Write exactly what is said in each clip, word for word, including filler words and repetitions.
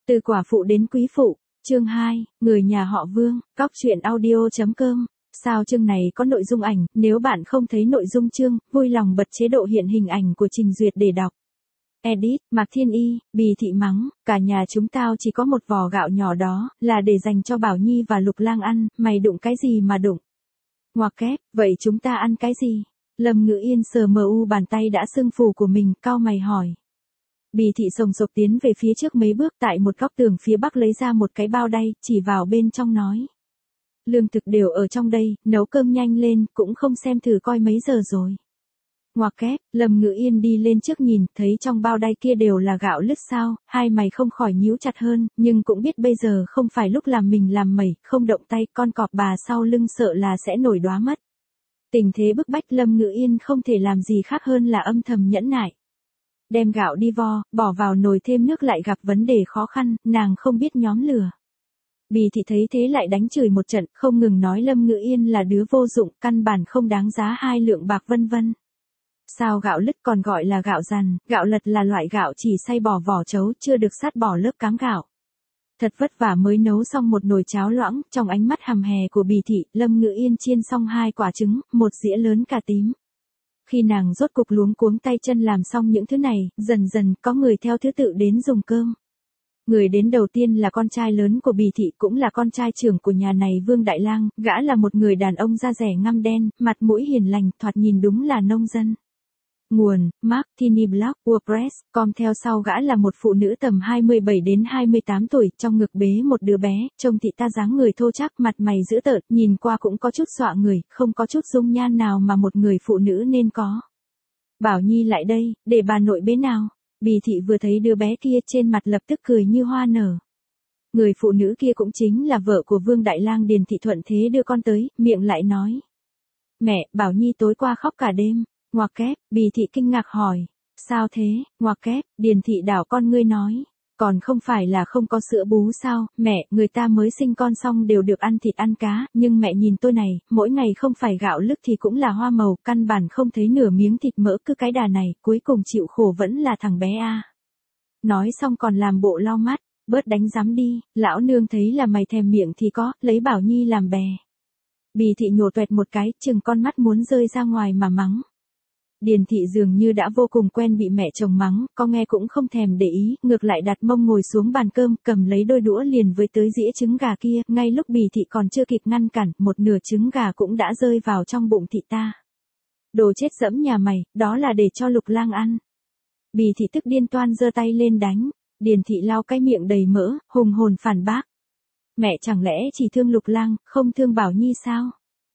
Từ quả phụ đến quý phụ, chương hai, người nhà họ Vương, cóc truyện audio chấm com. Sao chương này có nội dung ảnh, nếu bạn không thấy nội dung chương, vui lòng bật chế độ hiện hình ảnh của trình duyệt để đọc. Edit, Mạc Thiên Y, Bì Thị mắng, cả nhà chúng tao chỉ có một vò gạo nhỏ đó, là để dành cho Bảo Nhi và Lục Lang ăn, mày đụng cái gì mà đụng? Ngoặc kép, vậy chúng ta ăn cái gì? Lâm Ngữ Yên sờ mờ u bàn tay đã sưng phù của mình, cau mày hỏi. Bì Thị sồng sộc tiến về phía trước mấy bước, tại một góc tường phía bắc lấy ra một cái bao đay, chỉ vào bên trong nói. Lương thực đều ở trong đây, nấu cơm nhanh lên, cũng không xem thử coi mấy giờ rồi. Ngoặc kép, Lâm Ngữ Yên đi lên trước nhìn, thấy trong bao đay kia đều là gạo lứt sao, hai mày không khỏi nhíu chặt hơn, nhưng cũng biết bây giờ không phải lúc làm mình làm mẩy, không động tay, con cọp bà sau lưng sợ là sẽ nổi đóa mất. Tình thế bức bách Lâm Ngữ Yên không thể làm gì khác hơn là âm thầm nhẫn nại. Đem gạo đi vo, bỏ vào nồi thêm nước lại gặp vấn đề khó khăn, nàng không biết nhóm lửa. Bì Thị thấy thế lại đánh chửi một trận, không ngừng nói Lâm Ngữ Yên là đứa vô dụng, căn bản không đáng giá hai lượng bạc vân vân. Sao gạo lứt còn gọi là gạo dằn, gạo lật là loại gạo chỉ xay bỏ vỏ trấu, chưa được sát bỏ lớp cám gạo. Thật vất vả mới nấu xong một nồi cháo loãng, trong ánh mắt hầm hè của Bì Thị, Lâm Ngữ Yên chiên xong hai quả trứng, một dĩa lớn cà tím. Khi nàng rốt cục luống cuống tay chân làm xong những thứ này, dần dần có người theo thứ tự đến dùng cơm. Người đến đầu tiên là con trai lớn của Bì Thị, cũng là con trai trưởng của nhà này Vương Đại Lang, gã là một người đàn ông da rẻ ngăm đen, mặt mũi hiền lành, thoạt nhìn đúng là nông dân. Nguồn, Mark Tiny Blog, WordPress, com. Theo sau gã là một phụ nữ tầm hai mươi bảy đến hai mươi tám tuổi, trong ngực bế một đứa bé, trông thị ta dáng người thô trác, mặt mày dữ tợn, nhìn qua cũng có chút dọa người, không có chút dung nhan nào mà một người phụ nữ nên có. Bảo Nhi lại đây, để bà nội bế nào. Bì Thị vừa thấy đứa bé kia trên mặt lập tức cười như hoa nở. Người phụ nữ kia cũng chính là vợ của Vương Đại Lang, Điền Thị thuận thế đưa con tới, miệng lại nói. Mẹ, Bảo Nhi tối qua khóc cả đêm. Ngoặc kép, Bì Thị kinh ngạc hỏi. Sao thế? Ngoặc kép, Điền Thị đảo con ngươi nói. Còn không phải là không có sữa bú sao, mẹ, người ta mới sinh con xong đều được ăn thịt ăn cá, nhưng mẹ nhìn tôi này, mỗi ngày không phải gạo lứt thì cũng là hoa màu, căn bản không thấy nửa miếng thịt mỡ, cứ cái đà này, cuối cùng chịu khổ vẫn là thằng bé a. Nói xong còn làm bộ lau mắt, bớt đánh giám đi, lão nương thấy là mày thèm miệng thì có, lấy Bảo Nhi làm bè. Bì Thị nhổ toẹt một cái, chừng con mắt muốn rơi ra ngoài mà mắng. Điền Thị dường như đã vô cùng quen bị mẹ chồng mắng, có nghe cũng không thèm để ý, ngược lại đặt mông ngồi xuống bàn cơm, cầm lấy đôi đũa liền với tới dĩa trứng gà kia, ngay lúc Bì Thị còn chưa kịp ngăn cản, một nửa trứng gà cũng đã rơi vào trong bụng thị ta. Đồ chết dẫm nhà mày, đó là để cho Lục Lang ăn. Bì Thị tức điên toan giơ tay lên đánh, Điền Thị lau cái miệng đầy mỡ, hùng hồn phản bác. Mẹ chẳng lẽ chỉ thương Lục Lang, không thương Bảo Nhi sao?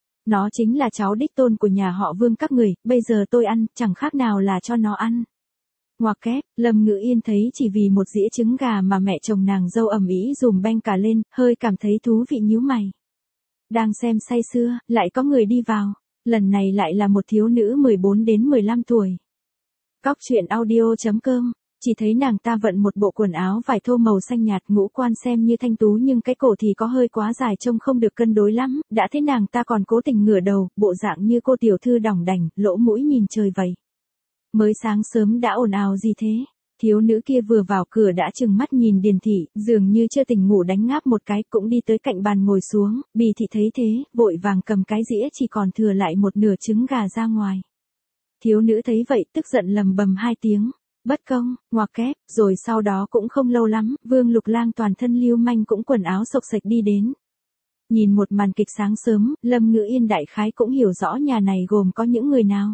Nó chính là cháu đích tôn của nhà họ Vương các người, bây giờ tôi ăn, chẳng khác nào là cho nó ăn. Ngoặc kép, Lâm Ngữ Yên thấy chỉ vì một dĩa trứng gà mà mẹ chồng nàng dâu ầm ĩ dùm beng cả lên, hơi cảm thấy thú vị nhíu mày. Đang xem say sưa, lại có người đi vào, lần này lại là một thiếu nữ mười bốn đến mười lăm tuổi. Cóc truyện audio chấm com. Chỉ thấy nàng ta vận một bộ quần áo vải thô màu xanh nhạt, ngũ quan xem như thanh tú nhưng cái cổ thì có hơi quá dài, trông không được cân đối lắm, đã thế nàng ta còn cố tình ngửa đầu, bộ dạng như cô tiểu thư đỏng đảnh, lỗ mũi nhìn trời vậy. Mới sáng sớm đã ồn ào gì thế? Thiếu nữ kia vừa vào cửa đã trừng mắt nhìn Điền Thị, dường như chưa tỉnh ngủ đánh ngáp một cái, cũng đi tới cạnh bàn ngồi xuống, Bì Thị thấy thế, vội vàng cầm cái dĩa chỉ còn thừa lại một nửa trứng gà ra ngoài. Thiếu nữ thấy vậy, tức giận lầm bầm hai tiếng. Bất công, ngoặc kép, rồi sau đó cũng không lâu lắm, Vương Lục Lang toàn thân lưu manh cũng quần áo xộc xệch đi đến. Nhìn một màn kịch sáng sớm, Lâm Ngữ Yên đại khái cũng hiểu rõ nhà này gồm có những người nào.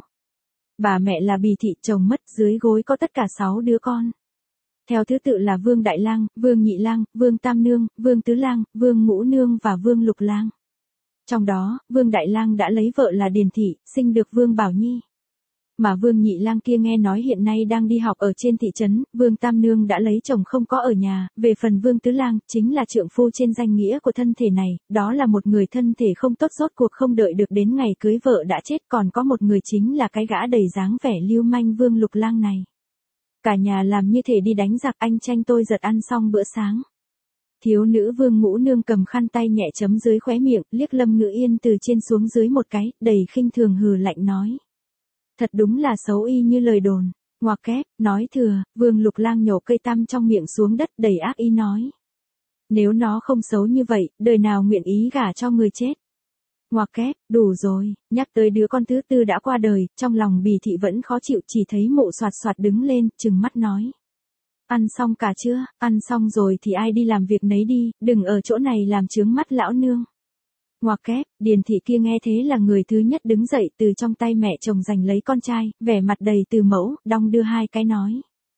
Bà mẹ là Bì Thị, chồng mất, dưới gối có tất cả sáu đứa con. Theo thứ tự là Vương Đại Lang, Vương Nhị Lang, Vương Tam Nương, Vương Tứ Lang, Vương Ngũ Nương và Vương Lục Lang. Trong đó, Vương Đại Lang đã lấy vợ là Điền Thị, sinh được Vương Bảo Nhi. Mà Vương Nhị Lang kia nghe nói hiện nay đang đi học ở trên thị trấn, Vương Tam Nương đã lấy chồng không có ở nhà, về phần Vương Tứ Lang, chính là trượng phu trên danh nghĩa của thân thể này, đó là một người thân thể không tốt, rốt cuộc không đợi được đến ngày cưới vợ đã chết, còn có một người chính là cái gã đầy dáng vẻ lưu manh Vương Lục Lang này. Cả nhà làm như thể đi đánh giặc, anh tranh tôi giật ăn xong bữa sáng. Thiếu nữ Vương Ngũ Nương cầm khăn tay nhẹ chấm dưới khóe miệng, liếc Lâm Ngữ Yên từ trên xuống dưới một cái, đầy khinh thường hừ lạnh nói. Thật đúng là xấu y như lời đồn. Ngoặc kép, nói thừa, Vương Lục Lang nhổ cây tăm trong miệng xuống đất đầy ác ý nói. Nếu nó không xấu như vậy, đời nào nguyện ý gả cho người chết. Ngoặc kép, đủ rồi, nhắc tới đứa con thứ tư đã qua đời, trong lòng Bì Thị vẫn khó chịu, chỉ thấy Mộ Soạt Soạt đứng lên, trừng mắt nói. Ăn xong cả chưa, ăn xong rồi thì ai đi làm việc nấy đi, đừng ở chỗ này làm chướng mắt lão nương. Ngoặc kép, Điền Thị kia nghe thế là người thứ nhất đứng dậy từ trong tay mẹ chồng giành lấy con trai, vẻ mặt đầy từ mẫu, đong đưa hai cái nói.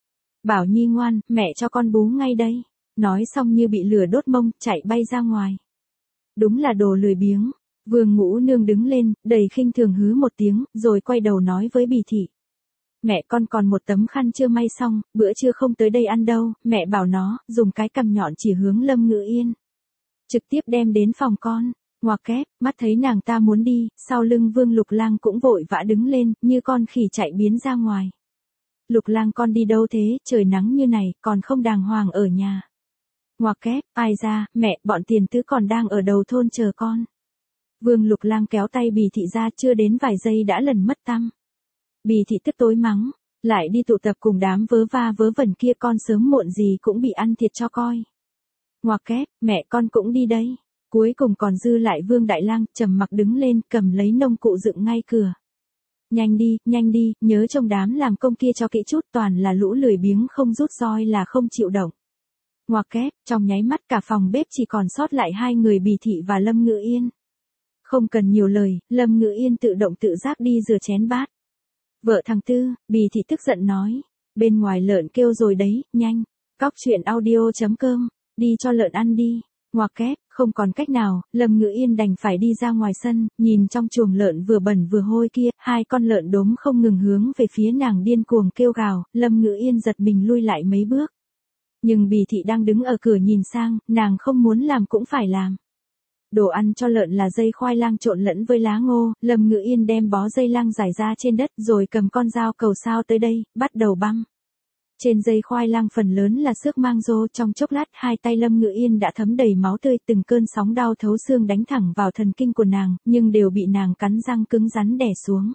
Bảo Nhi ngoan, mẹ cho con bú ngay đây. Nói xong như bị lửa đốt mông, chạy bay ra ngoài. Đúng là đồ lười biếng. Vương Ngũ Nương đứng lên, đầy khinh thường hứ một tiếng, rồi quay đầu nói với Bì Thị. Mẹ con còn một tấm khăn chưa may xong, bữa trưa không tới đây ăn đâu, mẹ bảo nó, dùng cái cằm nhọn chỉ hướng Lâm Ngự Yên. Trực tiếp đem đến phòng con. Ngoặc kép, mắt thấy nàng ta muốn đi, sau lưng Vương Lục Lang cũng vội vã đứng lên, như con khỉ chạy biến ra ngoài. Lục Lang con đi đâu thế, trời nắng như này, còn không đàng hoàng ở nhà. Ngoặc kép, ai ra, mẹ, bọn tiền tứ còn đang ở đầu thôn chờ con. Vương Lục Lang kéo tay Bì Thị ra, chưa đến vài giây đã lần mất tăm. Bì Thị tức tối mắng, lại đi tụ tập cùng đám vớ va vớ vẩn kia, con sớm muộn gì cũng bị ăn thiệt cho coi. Ngoặc kép, mẹ con cũng đi đây. Cuối cùng còn dư lại Vương Đại Lang, trầm mặc đứng lên, cầm lấy nông cụ dựng ngay cửa. Nhanh đi, nhanh đi, nhớ trông đám làm công kia cho kỹ chút, toàn là lũ lười biếng không rút roi là không chịu động. Ngoặc kép, trong nháy mắt cả phòng bếp chỉ còn sót lại hai người Bì Thị và Lâm Ngự Yên. Không cần nhiều lời, Lâm Ngự Yên tự động tự giác đi rửa chén bát. Vợ thằng Tư, Bì Thị tức giận nói, bên ngoài lợn kêu rồi đấy, nhanh. Cóc truyện audio chấm com, đi cho lợn ăn đi. Ngoặc kép, không còn cách nào, Lâm Ngự Yên đành phải đi ra ngoài sân, nhìn trong chuồng lợn vừa bẩn vừa hôi kia, hai con lợn đốm không ngừng hướng về phía nàng điên cuồng kêu gào, Lâm Ngự Yên giật mình lui lại mấy bước. Nhưng Bì Thị đang đứng ở cửa nhìn sang, nàng không muốn làm cũng phải làm. Đồ ăn cho lợn là dây khoai lang trộn lẫn với lá ngô, Lâm Ngự Yên đem bó dây lang rải ra trên đất rồi cầm con dao cầu sao tới đây, bắt đầu băm. Trên dây khoai lang phần lớn là xước mang rô, trong chốc lát hai tay Lâm Ngự Yên đã thấm đầy máu tươi, từng cơn sóng đau thấu xương đánh thẳng vào thần kinh của nàng, nhưng đều bị nàng cắn răng cứng rắn đè xuống.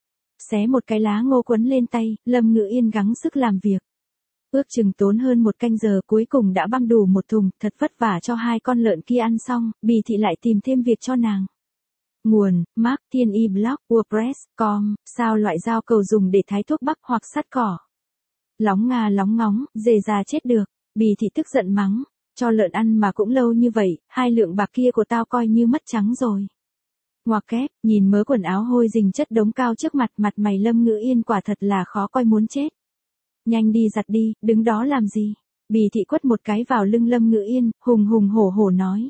Xé một cái lá ngô quấn lên tay, Lâm Ngự Yên gắng sức làm việc. Ước chừng tốn hơn một canh giờ cuối cùng đã băm đủ một thùng, thật vất vả cho hai con lợn kia ăn xong, Bì Thị lại tìm thêm việc cho nàng. Nguồn, Mark Thiên Y Blog, WordPress, com, sao loại dao cầu dùng để thái thuốc bắc hoặc sắt cỏ. Lóng ngà lóng ngóng, dề già chết được, Bì Thị tức giận mắng, cho lợn ăn mà cũng lâu như vậy, hai lượng bạc kia của tao coi như mất trắng rồi. Ngoặc kép, nhìn mớ quần áo hôi rình chất đống cao trước mặt, mặt mày Lâm Ngự Yên quả thật là khó coi muốn chết. Nhanh đi giặt đi, đứng đó làm gì? Bì Thị quất một cái vào lưng Lâm Ngự Yên, hùng hùng hổ hổ nói.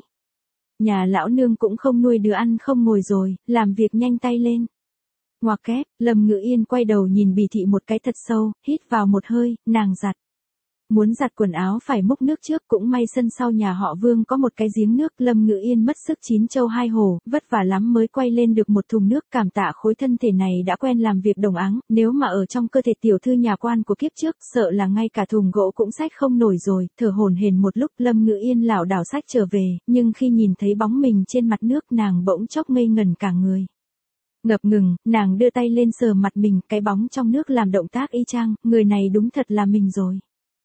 Nhà lão nương cũng không nuôi đứa ăn không ngồi rồi, làm việc nhanh tay lên. Ngoặc kép, Lâm Ngự Yên quay đầu nhìn Bì Thị một cái thật sâu, hít vào một hơi, nàng giặt. Muốn giặt quần áo phải múc nước trước, cũng may sân sau nhà họ Vương có một cái giếng nước, Lâm Ngự Yên mất sức chín châu hai hổ, vất vả lắm mới quay lên được một thùng nước, cảm tạ khối thân thể này đã quen làm việc đồng áng, nếu mà ở trong cơ thể tiểu thư nhà quan của kiếp trước, sợ là ngay cả thùng gỗ cũng xách không nổi rồi, thở hổn hển một lúc, Lâm Ngự Yên lảo đảo xách trở về, nhưng khi nhìn thấy bóng mình trên mặt nước, nàng bỗng chốc ngây ngẩn cả người. Ngập ngừng, nàng đưa tay lên sờ mặt mình, cái bóng trong nước làm động tác y chang, người này đúng thật là mình rồi.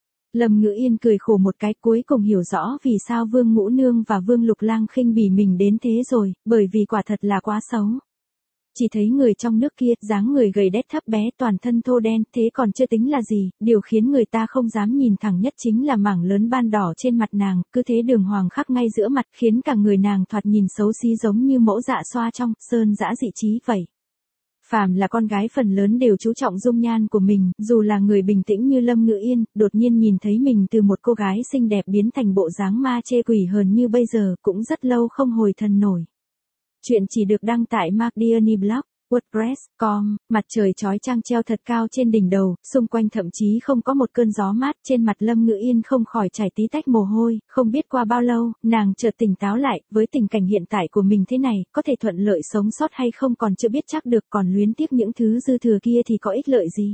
Lâm Ngự Yên cười khổ một cái, cuối cùng hiểu rõ vì sao Vương Ngũ Nương và Vương Lục Lang khinh bỉ mình đến thế rồi, bởi vì quả thật là quá xấu. Chỉ thấy người trong nước kia, dáng người gầy đét thấp bé, toàn thân thô đen, thế còn chưa tính là gì, điều khiến người ta không dám nhìn thẳng nhất chính là mảng lớn ban đỏ trên mặt nàng, cứ thế đường hoàng khắc ngay giữa mặt, khiến cả người nàng thoạt nhìn xấu xí giống như mẫu dạ xoa trong, sơn dã dị trí vậy. Phàm là con gái phần lớn đều chú trọng dung nhan của mình, dù là người bình tĩnh như Lâm Ngự Yên, đột nhiên nhìn thấy mình từ một cô gái xinh đẹp biến thành bộ dáng ma chê quỷ hờn như bây giờ, cũng rất lâu không hồi thần nổi. Chuyện chỉ được đăng tại Mark Diony Blog, WordPress, com, mặt trời chói chang treo thật cao trên đỉnh đầu, xung quanh thậm chí không có một cơn gió mát, trên mặt Lâm Ngự Yên không khỏi chảy tí tách mồ hôi, không biết qua bao lâu, nàng chợt tỉnh táo lại, với tình cảnh hiện tại của mình thế này, có thể thuận lợi sống sót hay không còn chưa biết chắc được, còn luyến tiếc những thứ dư thừa kia thì có ích lợi gì.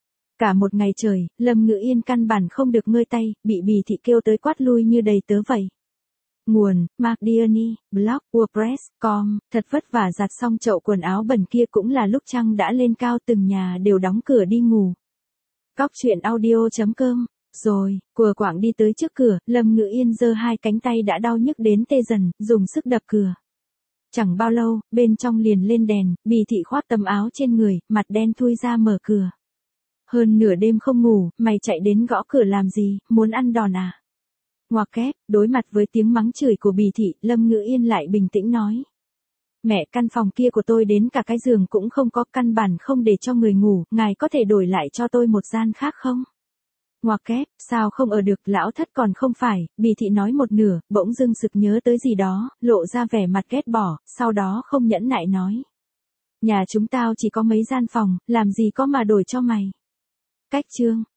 Cả một ngày trời, Lâm Ngự Yên căn bản không được ngơi tay, bị Bì Thị kêu tới quát lui như đầy tớ vậy. Nguồn, Mark Diony, Blog, WordPress, com, thật vất vả giặt xong chậu quần áo bẩn kia cũng là lúc trăng đã lên cao, từng nhà đều đóng cửa đi ngủ. Cóc truyện audio chấm com. Rồi, của quảng đi tới trước cửa, Lâm Ngữ Yên giơ hai cánh tay đã đau nhức đến tê dần, dùng sức đập cửa. Chẳng bao lâu, bên trong liền lên đèn, Bì Thị khoác tấm áo trên người, mặt đen thui ra mở cửa. Hơn nửa đêm không ngủ, mày chạy đến gõ cửa làm gì, muốn ăn đòn à? Ngoặc kép, đối mặt với tiếng mắng chửi của Bì Thị, Lâm Ngữ Yên lại bình tĩnh nói. Mẹ, căn phòng kia của tôi đến cả cái giường cũng không có, căn bản không để cho người ngủ, ngài có thể đổi lại cho tôi một gian khác không? Ngoặc kép, sao không ở được, lão thất còn không phải, Bì Thị nói một nửa, bỗng dưng sực nhớ tới gì đó, lộ ra vẻ mặt ghét bỏ, sau đó không nhẫn nại nói. Nhà chúng tao chỉ có mấy gian phòng, làm gì có mà đổi cho mày. Cách chương.